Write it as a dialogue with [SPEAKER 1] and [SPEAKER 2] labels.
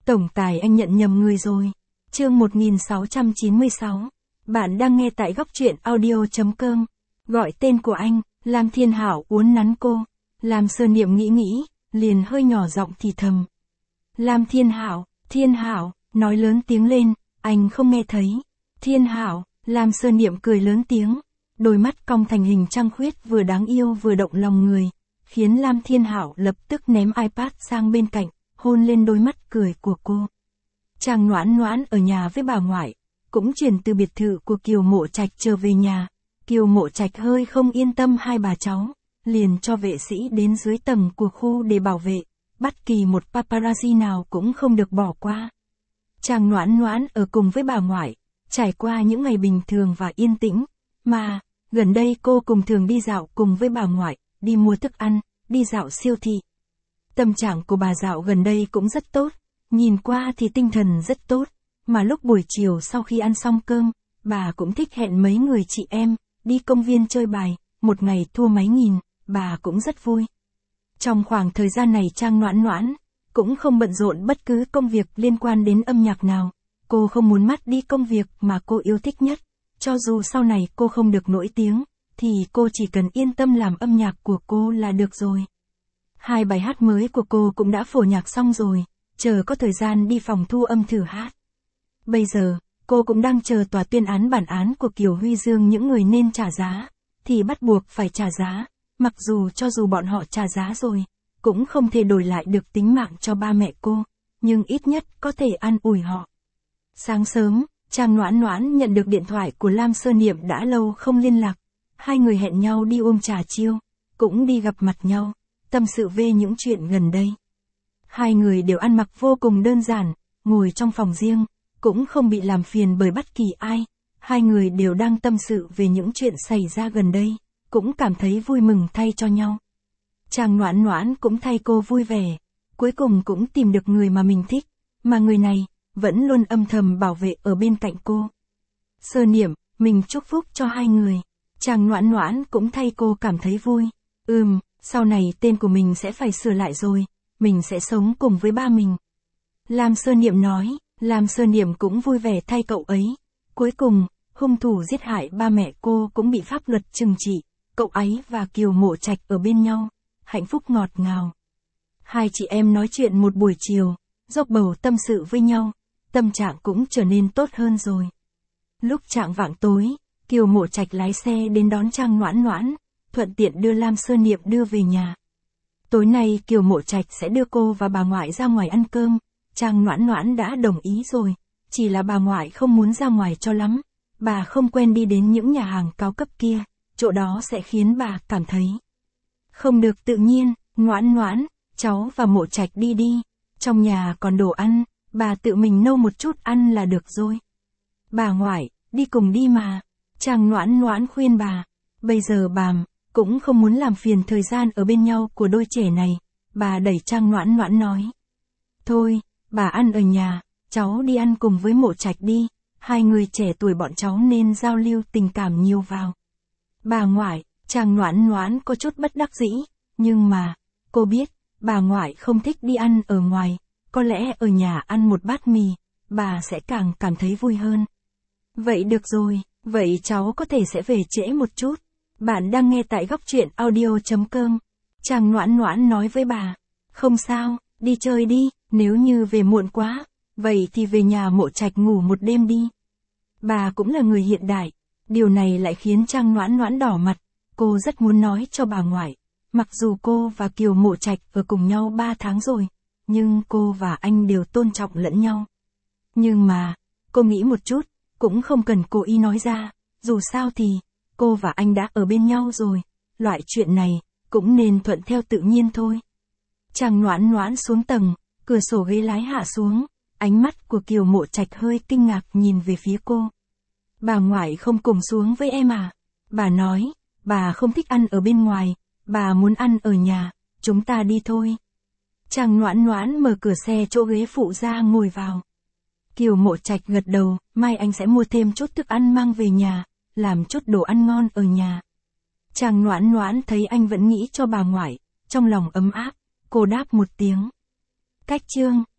[SPEAKER 1] Tổng tài anh nhận nhầm người rồi. Chương 1696. Bạn đang nghe tại góc truyện audio.com. Gọi tên của anh, Lam Thiên Hảo uốn nắn cô. Lam Sơ Niệm nghĩ, liền hơi nhỏ giọng thì thầm. Lam Thiên Hảo, nói lớn tiếng lên, anh không nghe thấy. Thiên Hảo, Lam Sơ Niệm cười lớn tiếng. Đôi mắt cong thành hình trăng khuyết vừa đáng yêu vừa động lòng người, khiến Lam Thiên Hảo lập tức ném iPad sang bên cạnh, hôn lên đôi mắt cười của cô. Trang Noãn Noãn ở nhà với bà ngoại, cũng chuyển từ biệt thự của Kiều Mộ Trạch trở về nhà. Kiều Mộ Trạch hơi không yên tâm hai bà cháu, liền cho vệ sĩ đến dưới tầng của khu để bảo vệ, bất kỳ một paparazzi nào cũng không được bỏ qua. Trang Noãn Noãn ở cùng với bà ngoại, trải qua những ngày bình thường và yên tĩnh, mà gần đây cô cùng thường đi dạo cùng với bà ngoại, đi mua thức ăn, đi dạo siêu thị. Tâm trạng của bà dạo gần đây cũng rất tốt, nhìn qua thì tinh thần rất tốt, mà lúc buổi chiều sau khi ăn xong cơm, bà cũng thích hẹn mấy người chị em, đi công viên chơi bài, một ngày thua mấy nghìn, bà cũng rất vui. Trong khoảng thời gian này Trang Noãn Noãn cũng không bận rộn bất cứ công việc liên quan đến âm nhạc nào, cô không muốn mất đi công việc mà cô yêu thích nhất, cho dù sau này cô không được nổi tiếng, thì cô chỉ cần yên tâm làm âm nhạc của cô là được rồi. 2 bài hát mới của cô cũng đã phổ nhạc xong rồi, chờ có thời gian đi phòng thu âm thử hát. Bây giờ, cô cũng đang chờ tòa tuyên án bản án của Kiều Huy Dương, những người nên trả giá, thì bắt buộc phải trả giá, mặc dù cho dù bọn họ trả giá rồi, cũng không thể đổi lại được tính mạng cho ba mẹ cô, nhưng ít nhất có thể an ủi họ. Sáng sớm, Trang Noãn Noãn nhận được điện thoại của Lam Sơ Niệm đã lâu không liên lạc, hai người hẹn nhau đi uống trà chiêu, cũng đi gặp mặt nhau, tâm sự về những chuyện gần đây. Hai người đều ăn mặc vô cùng đơn giản, ngồi trong phòng riêng, cũng không bị làm phiền bởi bất kỳ ai. Hai người đều đang tâm sự về những chuyện xảy ra gần đây, cũng cảm thấy vui mừng thay cho nhau. Trang Noãn Noãn cũng thay cô vui vẻ, cuối cùng cũng tìm được người mà mình thích, mà người này vẫn luôn âm thầm bảo vệ ở bên cạnh cô. Sơ Niệm, mình chúc phúc cho hai người. Trang Noãn Noãn cũng thay cô cảm thấy vui. Sau này tên của mình sẽ phải sửa lại rồi, mình sẽ sống cùng với ba mình. Lam Sơ Niệm nói, Lam Sơ Niệm cũng vui vẻ thay cậu ấy. Cuối cùng, hung thủ giết hại ba mẹ cô cũng bị pháp luật trừng trị, cậu ấy và Kiều Mộ Trạch ở bên nhau, hạnh phúc ngọt ngào. Hai chị em nói chuyện một buổi chiều, dốc bầu tâm sự với nhau, tâm trạng cũng trở nên tốt hơn rồi. Lúc chạng vạng tối, Kiều Mộ Trạch lái xe đến đón Trang Noãn Noãn, thuận tiện đưa Lam Sơ Niệm đưa về nhà. Tối nay Kiều Mộ Trạch sẽ đưa cô và bà ngoại ra ngoài ăn cơm, Trang Noãn Noãn đã đồng ý rồi, chỉ là bà ngoại không muốn ra ngoài cho lắm, bà không quen đi đến những nhà hàng cao cấp kia, chỗ đó sẽ khiến bà cảm thấy không được tự nhiên. Noãn Noãn, cháu và Mộ Trạch đi đi, trong nhà còn đồ ăn, bà tự mình nấu một chút ăn là được rồi. Bà ngoại, đi cùng đi mà. Trang Noãn Noãn khuyên bà, bây giờ bà cũng không muốn làm phiền thời gian ở bên nhau của đôi trẻ này, bà đẩy Trang Noãn Noãn nói. Thôi, bà ăn ở nhà, cháu đi ăn cùng với Mộ Trạch đi, hai người trẻ tuổi bọn cháu nên giao lưu tình cảm nhiều vào. Bà ngoại, Trang Noãn Noãn có chút bất đắc dĩ, nhưng mà, cô biết, bà ngoại không thích đi ăn ở ngoài, có lẽ ở nhà ăn một bát mì, bà sẽ càng cảm thấy vui hơn. Vậy được rồi, vậy cháu có thể sẽ về trễ một chút. Bạn đang nghe tại góc truyện audio.com. Trang Noãn Noãn nói với bà, không sao, đi chơi đi, nếu như về muộn quá, vậy thì về nhà Mộ Trạch ngủ một đêm đi. Bà cũng là người hiện đại, điều này lại khiến Trang Noãn Noãn đỏ mặt, cô rất muốn nói cho bà ngoại, mặc dù cô và Kiều Mộ Trạch ở cùng nhau 3 tháng rồi, nhưng cô và anh đều tôn trọng lẫn nhau. Nhưng mà, cô nghĩ một chút, cũng không cần cố ý nói ra, dù sao thì, cô và anh đã ở bên nhau rồi, loại chuyện này, cũng nên thuận theo tự nhiên thôi. Trang Noãn Noãn xuống tầng, cửa sổ ghế lái hạ xuống, ánh mắt của Kiều Mộ Trạch hơi kinh ngạc nhìn về phía cô. Bà ngoại không cùng xuống với em à? Bà nói, bà không thích ăn ở bên ngoài, bà muốn ăn ở nhà, chúng ta đi thôi. Trang Noãn Noãn mở cửa xe chỗ ghế phụ ra ngồi vào. Kiều Mộ Trạch gật đầu, mai anh sẽ mua thêm chút thức ăn mang về nhà, làm chút đồ ăn ngon ở nhà. Trang Noãn Noãn thấy anh vẫn nghĩ cho bà ngoại, trong lòng ấm áp, cô đáp một tiếng. Cách chương